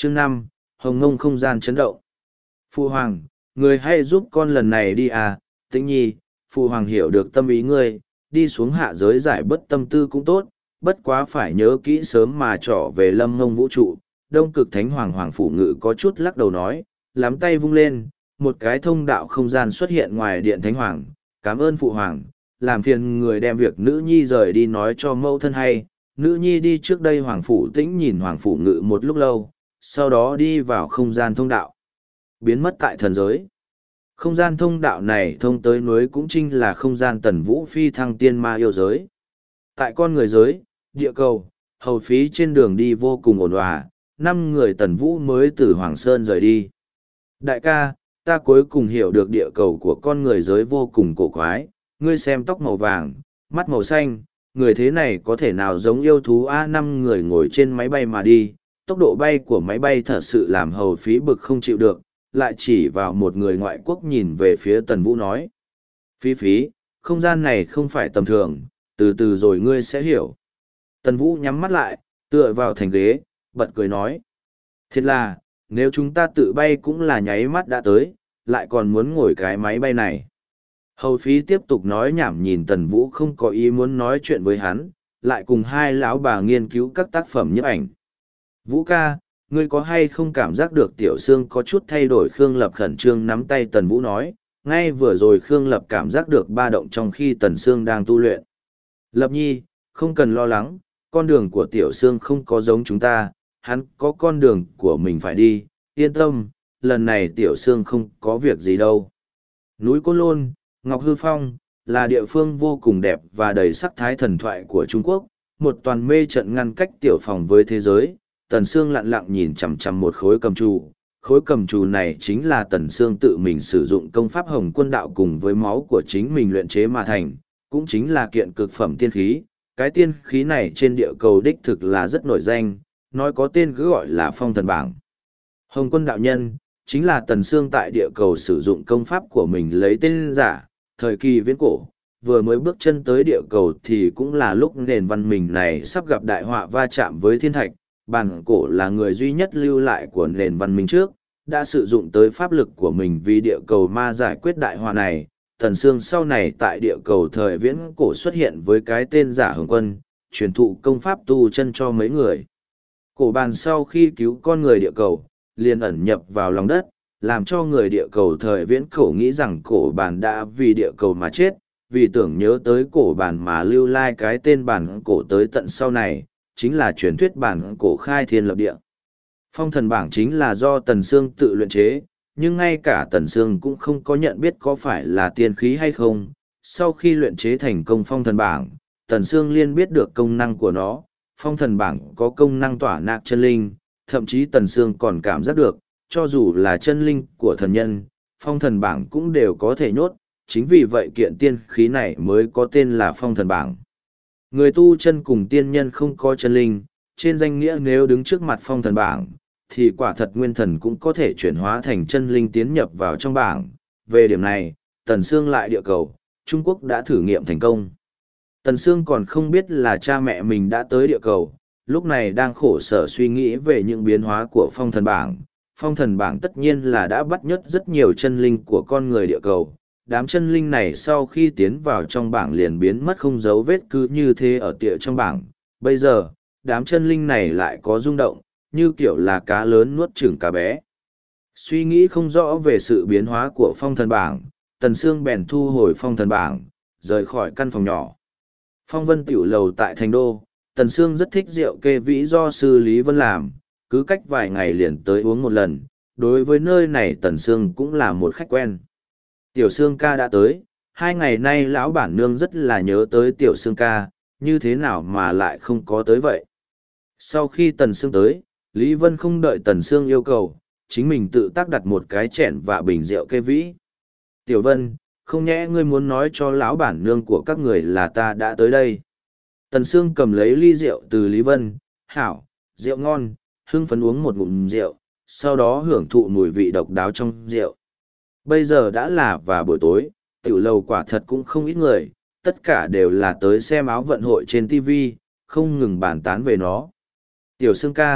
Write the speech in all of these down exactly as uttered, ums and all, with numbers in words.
Chương năm, Hồng Ngông không gian chấn động. Phụ hoàng, người hãy giúp con lần này đi à, Tĩnh Nhi, phụ hoàng hiểu được tâm ý ngươi, đi xuống hạ giới giải bất tâm tư cũng tốt, bất quá phải nhớ kỹ sớm mà trỏ về Lâm Ngông vũ trụ. Đông Cực Thánh Hoàng Hoàng Phủ Ngự có chút lắc đầu nói, lắm tay vung lên, một cái thông đạo không gian xuất hiện ngoài điện Thánh Hoàng. Cảm ơn phụ hoàng, làm phiền người đem việc nữ nhi rời đi nói cho mẫu thân hay. Nữ nhi đi trước đây Hoàng Phủ Tĩnh nhìn Hoàng Phủ Ngự một lúc lâu, sau đó đi vào không gian thông đạo, biến mất tại thần giới. Không gian thông đạo này thông tới núi cũng chính là không gian Tần Vũ phi thăng tiên ma yêu giới. Tại con người giới, địa cầu, hầu phí trên đường đi vô cùng ổn hòa, năm người Tần Vũ mới từ Hoàng Sơn rời đi. Đại ca, ta cuối cùng hiểu được địa cầu của con người giới vô cùng cổ quái, ngươi xem tóc màu vàng, mắt màu xanh, người thế này có thể nào giống yêu thú a năm người ngồi trên máy bay mà đi, tốc độ bay của máy bay thật sự làm hầu phí bực không chịu được, lại chỉ vào một người ngoại quốc nhìn về phía Tần Vũ nói. Phí phí, không gian này không phải tầm thường, từ từ rồi ngươi sẽ hiểu. Tần Vũ nhắm mắt lại, tựa vào thành ghế, bật cười nói. Thiệt là, nếu chúng ta tự bay cũng là nháy mắt đã tới, lại còn muốn ngồi cái máy bay này. Hầu phí tiếp tục nói nhảm nhìn Tần Vũ không có ý muốn nói chuyện với hắn, lại cùng hai lão bà nghiên cứu các tác phẩm nhiếp ảnh. Vũ ca, ngươi có hay không cảm giác được Tiểu Sương có chút thay đổi? Khương Lập khẩn trương nắm tay Tần Vũ nói, ngay vừa rồi Khương Lập cảm giác được ba động trong khi Tần Sương đang tu luyện. Lập nhi, không cần lo lắng, con đường của Tiểu Sương không có giống chúng ta, hắn có con đường của mình phải đi, yên tâm, lần này Tiểu Sương không có việc gì đâu. Núi Côn Lôn, Ngọc Hư Phong, là địa phương vô cùng đẹp và đầy sắc thái thần thoại của Trung Quốc, một toàn mê trận ngăn cách tiểu phòng với thế giới. Tần Sương lặng lặng nhìn chằm chằm một khối cầm trù, khối cầm trù này chính là Tần Sương tự mình sử dụng công pháp Hồng Quân Đạo cùng với máu của chính mình luyện chế mà thành, cũng chính là kiện cực phẩm tiên khí. Cái tiên khí này trên địa cầu đích thực là rất nổi danh, nói có tên cứ gọi là Phong Thần Bảng. Hồng Quân Đạo nhân, chính là Tần Sương tại địa cầu sử dụng công pháp của mình lấy tên giả, thời kỳ viễn cổ, vừa mới bước chân tới địa cầu thì cũng là lúc nền văn minh này sắp gặp đại họa va chạm với thiên thạch. Bản cổ là người duy nhất lưu lại của nền văn minh trước, đã sử dụng tới pháp lực của mình vì địa cầu ma giải quyết đại họa này. Tần Sương sau này tại địa cầu thời viễn cổ xuất hiện với cái tên giả Hồng Quân, truyền thụ công pháp tu chân cho mấy người. Cổ bàn sau khi cứu con người địa cầu, liền ẩn nhập vào lòng đất, làm cho người địa cầu thời viễn cổ nghĩ rằng cổ bàn đã vì địa cầu mà chết, vì tưởng nhớ tới cổ bàn mà lưu lai cái tên bản cổ tới tận sau này, chính là truyền thuyết bản cổ khai thiên lập địa. Phong thần bảng chính là do Tần Sương tự luyện chế, nhưng ngay cả Tần Sương cũng không có nhận biết có phải là tiên khí hay không. Sau khi luyện chế thành công phong thần bảng, Tần Sương liên biết được công năng của nó. Phong thần bảng có công năng tỏa nạc chân linh, thậm chí Tần Sương còn cảm giác được, cho dù là chân linh của thần nhân, phong thần bảng cũng đều có thể nhốt, chính vì vậy kiện tiên khí này mới có tên là phong thần bảng. Người tu chân cùng tiên nhân không có chân linh, trên danh nghĩa nếu đứng trước mặt phong thần bảng, thì quả thật nguyên thần cũng có thể chuyển hóa thành chân linh tiến nhập vào trong bảng. Về điểm này, Tần Sương lại địa cầu, Trung Quốc đã thử nghiệm thành công. Tần Sương còn không biết là cha mẹ mình đã tới địa cầu, lúc này đang khổ sở suy nghĩ về những biến hóa của phong thần bảng. Phong thần bảng tất nhiên là đã bắt nhốt rất nhiều chân linh của con người địa cầu. Đám chân linh này sau khi tiến vào trong bảng liền biến mất không dấu vết cứ như thế ở tịa trong bảng. Bây giờ, đám chân linh này lại có rung động, như kiểu là cá lớn nuốt chửng cá bé. Suy nghĩ không rõ về sự biến hóa của phong thần bảng, Tần Sương bèn thu hồi phong thần bảng, rời khỏi căn phòng nhỏ. Phong Vân tiểu lầu tại Thành Đô, Tần Sương rất thích rượu kê vĩ do sư Lý Vân làm, cứ cách vài ngày liền tới uống một lần. Đối với nơi này Tần Sương cũng là một khách quen. Tiểu Sương ca đã tới, hai ngày nay lão bản nương rất là nhớ tới Tiểu Sương ca, như thế nào mà lại không có tới vậy. Sau khi Tần Sương tới, Lý Vân không đợi Tần Sương yêu cầu, chính mình tự tác đặt một cái chén và bình rượu kê vĩ. Tiểu Vân, không nhẽ ngươi muốn nói cho lão bản nương của các người là ta đã tới đây. Tần Sương cầm lấy ly rượu từ Lý Vân, hảo, rượu ngon, hưng phấn uống một ngụm rượu, sau đó hưởng thụ mùi vị độc đáo trong rượu. Bây giờ đã là và buổi tối, tiểu lầu quả thật cũng không ít người, tất cả đều là tới xem áo vận hội trên ti vi, không ngừng bàn tán về nó. Tiểu Sương ca,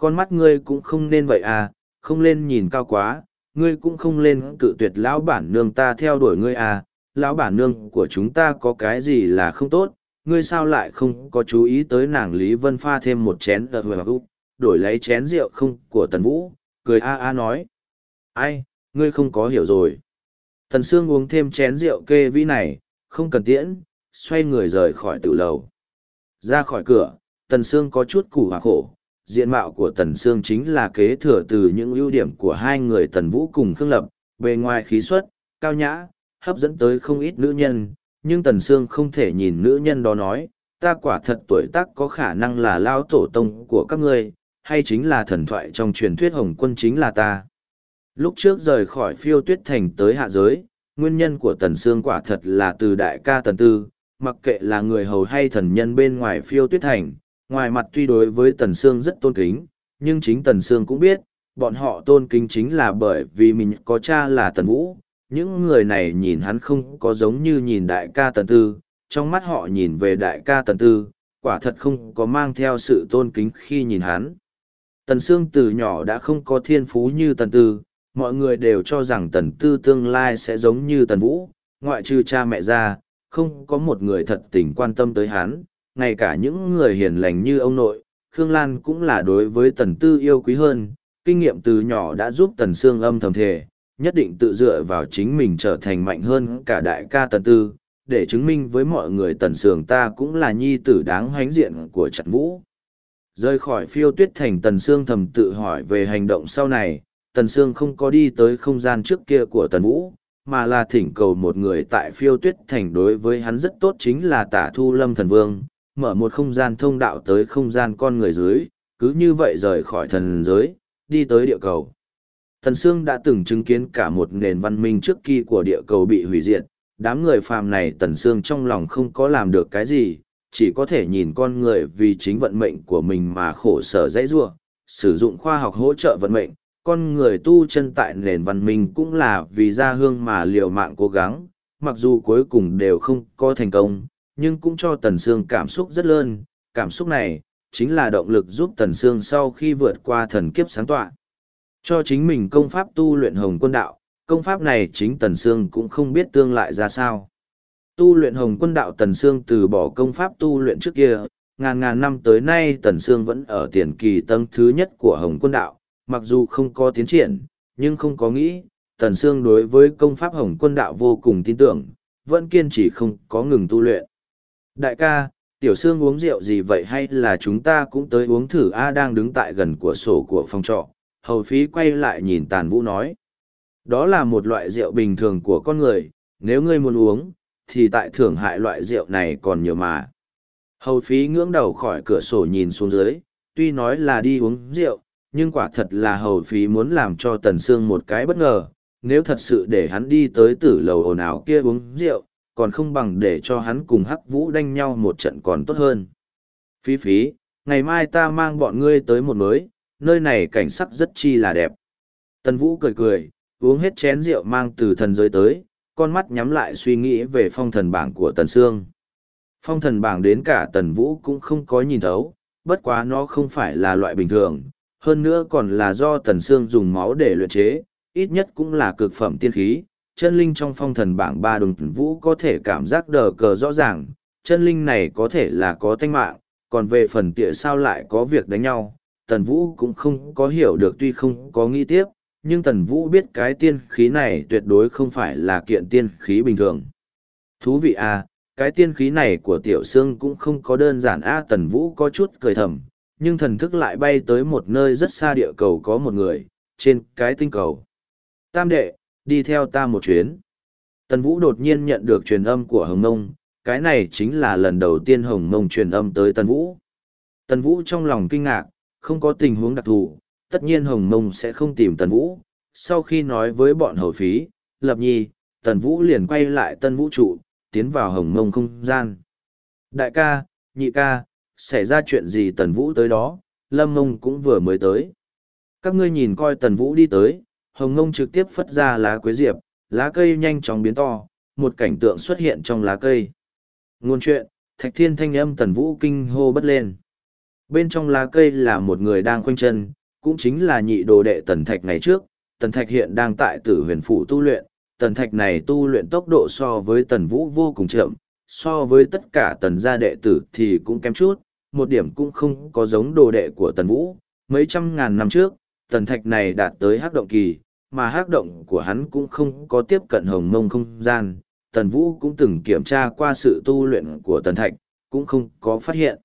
con mắt ngươi cũng không nên vậy à, không lên nhìn cao quá, ngươi cũng không lên cự tuyệt lão bản nương ta theo đuổi ngươi à, lão bản nương của chúng ta có cái gì là không tốt, ngươi sao lại không có chú ý tới nàng Lý Vân pha thêm một chén ở hồi hút, đổi lấy chén rượu không của Tần Vũ, cười a a nói. Ai, ngươi không có hiểu rồi. Tần Sương uống thêm chén rượu kê vĩ này, không cần tiễn, xoay người rời khỏi tử lầu. Ra khỏi cửa, Tần Sương có chút củ hòa khổ, diện mạo của Tần Sương chính là kế thừa từ những ưu điểm của hai người Tần Vũ cùng Khương Lập, bề ngoài khí xuất, cao nhã, hấp dẫn tới không ít nữ nhân, nhưng Tần Sương không thể nhìn nữ nhân đó nói, ta quả thật tuổi tác có khả năng là lao tổ tông của các ngươi, hay chính là thần thoại trong truyền thuyết Hồng Quân chính là ta. Lúc trước rời khỏi Phiêu Tuyết Thành tới hạ giới, nguyên nhân của Tần Sương quả thật là từ đại ca Tần Tư, mặc kệ là người hầu hay thần nhân bên ngoài Phiêu Tuyết Thành, ngoài mặt tuy đối với Tần Sương rất tôn kính, nhưng chính Tần Sương cũng biết, bọn họ tôn kính chính là bởi vì mình có cha là Tần Vũ. Những người này nhìn hắn không có giống như nhìn đại ca Tần Tư, trong mắt họ nhìn về đại ca Tần Tư, quả thật không có mang theo sự tôn kính khi nhìn hắn. Tần Sương từ nhỏ đã không có thiên phú như Tần Tư, mọi người đều cho rằng Tần Tư tương lai sẽ giống như Tần Vũ, ngoại trừ cha mẹ ra, không có một người thật tình quan tâm tới hắn, ngay cả những người hiền lành như ông nội, Khương Lan cũng là đối với Tần Tư yêu quý hơn, kinh nghiệm từ nhỏ đã giúp Tần Sương âm thầm thề, nhất định tự dựa vào chính mình trở thành mạnh hơn cả đại ca Tần Tư, để chứng minh với mọi người Tần Sương ta cũng là nhi tử đáng hãnh diện của Trận Vũ. Rời khỏi Phiêu Tuyết Thành, Tần Sương thầm tự hỏi về hành động sau này, Tần Sương không có đi tới không gian trước kia của Tần Vũ, mà là thỉnh cầu một người tại Phiêu Tuyết Thành đối với hắn rất tốt chính là Tả Thu Lâm Thần Vương, mở một không gian thông đạo tới không gian con người dưới, cứ như vậy rời khỏi thần giới, đi tới địa cầu. Tần Sương đã từng chứng kiến cả một nền văn minh trước kia của địa cầu bị hủy diệt, đám người phàm này Tần Sương trong lòng không có làm được cái gì, chỉ có thể nhìn con người vì chính vận mệnh của mình mà khổ sở dãy rủa, sử dụng khoa học hỗ trợ vận mệnh, con người tu chân tại nền văn minh cũng là vì gia hương mà liều mạng cố gắng, mặc dù cuối cùng đều không có thành công, nhưng cũng cho Tần Sương cảm xúc rất lớn, cảm xúc này chính là động lực giúp Tần Sương sau khi vượt qua thần kiếp sáng tọa. Cho chính mình công pháp tu luyện Hồng Quân Đạo, công pháp này chính Tần Sương cũng không biết tương lại ra sao. Tu luyện Hồng Quân Đạo, Tần Sương từ bỏ công pháp tu luyện trước kia, ngàn ngàn năm tới nay Tần Sương vẫn ở tiền kỳ tầng thứ nhất của Hồng Quân Đạo, mặc dù không có tiến triển, nhưng không có nghĩ, Tần Sương đối với công pháp Hồng Quân Đạo vô cùng tin tưởng, vẫn kiên trì không có ngừng tu luyện. Đại ca, Tiểu Sương uống rượu gì vậy hay là chúng ta cũng tới uống thử A? Đang đứng tại gần cửa sổ của phòng trọ, Hầu Phí quay lại nhìn Tàn Vũ nói. Đó là một loại rượu bình thường của con người, nếu ngươi muốn uống, thì tại thưởng hại loại rượu này còn nhiều mà. Hầu Phí ngưỡng đầu khỏi cửa sổ nhìn xuống dưới, tuy nói là đi uống rượu, nhưng quả thật là Hầu Phí muốn làm cho Tần Sương một cái bất ngờ, nếu thật sự để hắn đi tới tử lầu ồn ào kia uống rượu, còn không bằng để cho hắn cùng Hắc Vũ đánh nhau một trận còn tốt hơn. Phí Phí, ngày mai ta mang bọn ngươi tới một mới, nơi này cảnh sắc rất chi là đẹp. Tần Vũ cười cười, uống hết chén rượu mang từ thần giới tới, con mắt nhắm lại suy nghĩ về phong thần bảng của Tần Sương. Phong thần bảng đến cả Tần Vũ cũng không có nhìn thấu, bất quá nó không phải là loại bình thường, hơn nữa còn là do Tần Sương dùng máu để luyện chế, ít nhất cũng là cực phẩm tiên khí. Chân linh trong phong thần bảng ba đồng Tần Vũ có thể cảm giác đờ cờ rõ ràng, chân linh này có thể là có tánh mạng, còn về phần tịa sao lại có việc đánh nhau, Tần Vũ cũng không có hiểu được, tuy không có nghĩ tiếp, nhưng Tần Vũ biết cái tiên khí này tuyệt đối không phải là kiện tiên khí bình thường. Thú vị à, cái tiên khí này của Tiểu Sương cũng không có đơn giản a. Tần Vũ có chút cười thầm, nhưng thần thức lại bay tới một nơi rất xa địa cầu có một người, trên cái tinh cầu. Tam đệ, đi theo ta một chuyến. Tần Vũ đột nhiên nhận được truyền âm của Hồng Mông, cái này chính là lần đầu tiên Hồng Mông truyền âm tới Tần Vũ. Tần Vũ trong lòng kinh ngạc, không có tình huống đặc thù, tất nhiên Hồng Mông sẽ không tìm Tần Vũ. Sau khi nói với bọn Hầu Phí, Lập Nhi, Tần Vũ liền quay lại Tân Vũ trụ, tiến vào Hồng Mông không gian. Đại ca, nhị ca, xảy ra chuyện gì? Tần Vũ tới đó, Lâm Mông cũng vừa mới tới. Các ngươi nhìn coi. Tần Vũ đi tới, Hồng Mông trực tiếp phất ra lá quế diệp, lá cây nhanh chóng biến to, một cảnh tượng xuất hiện trong lá cây. Ngôn chuyện, Thạch Thiên thanh âm Tần Vũ kinh hô bất lên. Bên trong lá cây là một người đang khoanh chân, cũng chính là nhị đồ đệ Tần Thạch ngày trước. Tần Thạch hiện đang tại Tử Huyền Phủ tu luyện, Tần Thạch này tu luyện tốc độ so với Tần Vũ vô cùng chậm, so với tất cả Tần gia đệ tử thì cũng kém chút, một điểm cũng không có giống đồ đệ của Tần Vũ. Mấy trăm ngàn năm trước, Tần Thạch này đạt tới hắc động kỳ, mà hắc động của hắn cũng không có tiếp cận hồng mông không gian. Tần Vũ cũng từng kiểm tra qua sự tu luyện của Tần Thạch, cũng không có phát hiện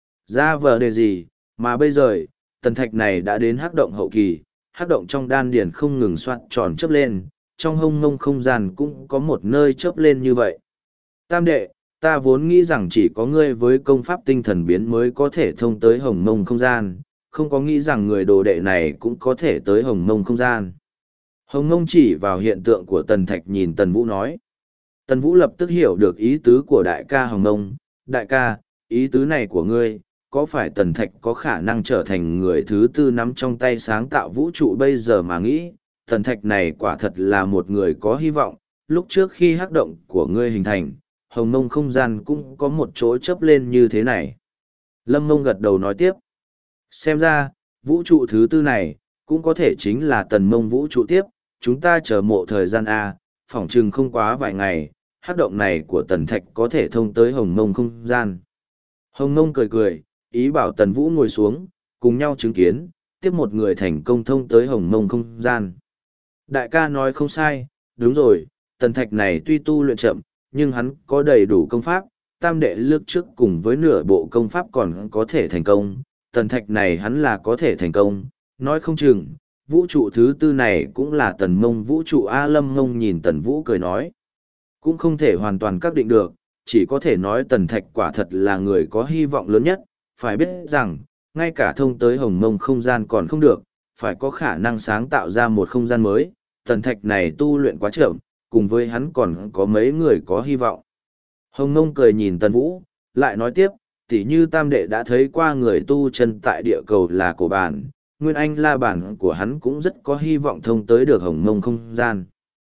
ra vấn đề gì, mà bây giờ, Tần Thạch này đã đến hắc động hậu kỳ, hắc động trong đan điền không ngừng xoát tròn chớp lên, trong hông mông không gian cũng có một nơi chớp lên như vậy. Tam đệ, ta vốn nghĩ rằng chỉ có ngươi với công pháp tinh thần biến mới có thể thông tới hồng mông không gian, không có nghĩ rằng người đồ đệ này cũng có thể tới hồng mông không gian. Hồng mông chỉ vào hiện tượng của Tần Thạch nhìn Tần Vũ nói. Tần Vũ lập tức hiểu được ý tứ của đại ca Hồng mông. Đại ca, ý tứ này của ngươi, có phải Tần Thạch có khả năng trở thành người thứ tư nắm trong tay sáng tạo vũ trụ bây giờ mà nghĩ? Tần Thạch này quả thật là một người có hy vọng, lúc trước khi hắc động của ngươi hình thành, hồng mông không gian cũng có một chỗ chớp lên như thế này. Lâm Mông gật đầu nói tiếp. Xem ra, vũ trụ thứ tư này, cũng có thể chính là Tần Mông vũ trụ tiếp, chúng ta chờ mộ thời gian A, phỏng chừng không quá vài ngày, hắc động này của Tần Thạch có thể thông tới hồng mông không gian. Hồng mông cười cười, ý bảo Tần Vũ ngồi xuống, cùng nhau chứng kiến, tiếp một người thành công thông tới hồng mông không gian. Đại ca nói không sai, đúng rồi, Tần Thạch này tuy tu luyện chậm, nhưng hắn có đầy đủ công pháp, tam đệ lướt trước cùng với nửa bộ công pháp còn có thể thành công, Tần Thạch này hắn là có thể thành công, nói không chừng, vũ trụ thứ tư này cũng là Tần Mông vũ trụ. A Lâm Mông nhìn Tần Vũ cười nói, cũng không thể hoàn toàn xác định được, chỉ có thể nói Tần Thạch quả thật là người có hy vọng lớn nhất, phải biết rằng, ngay cả thông tới hồng mông không gian còn không được, phải có khả năng sáng tạo ra một không gian mới, Tần Thạch này tu luyện quá chậm, cùng với hắn còn có mấy người có hy vọng. Hồng mông cười nhìn Tần Vũ, lại nói tiếp, tỉ như tam đệ đã thấy qua người tu chân tại địa cầu là cổ bản, nguyên anh la bản của hắn cũng rất có hy vọng thông tới được hồng mông không gian.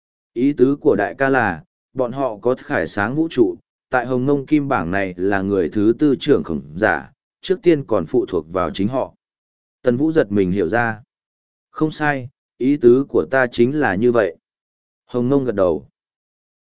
Ý tứ của đại ca là, bọn họ có khải sáng vũ trụ, tại hồng mông kim bảng này là người thứ tư trưởng khổng giả, trước tiên còn phụ thuộc vào chính họ. Tần Vũ giật mình hiểu ra. Không sai, ý tứ của ta chính là như vậy. Hồng mông gật đầu.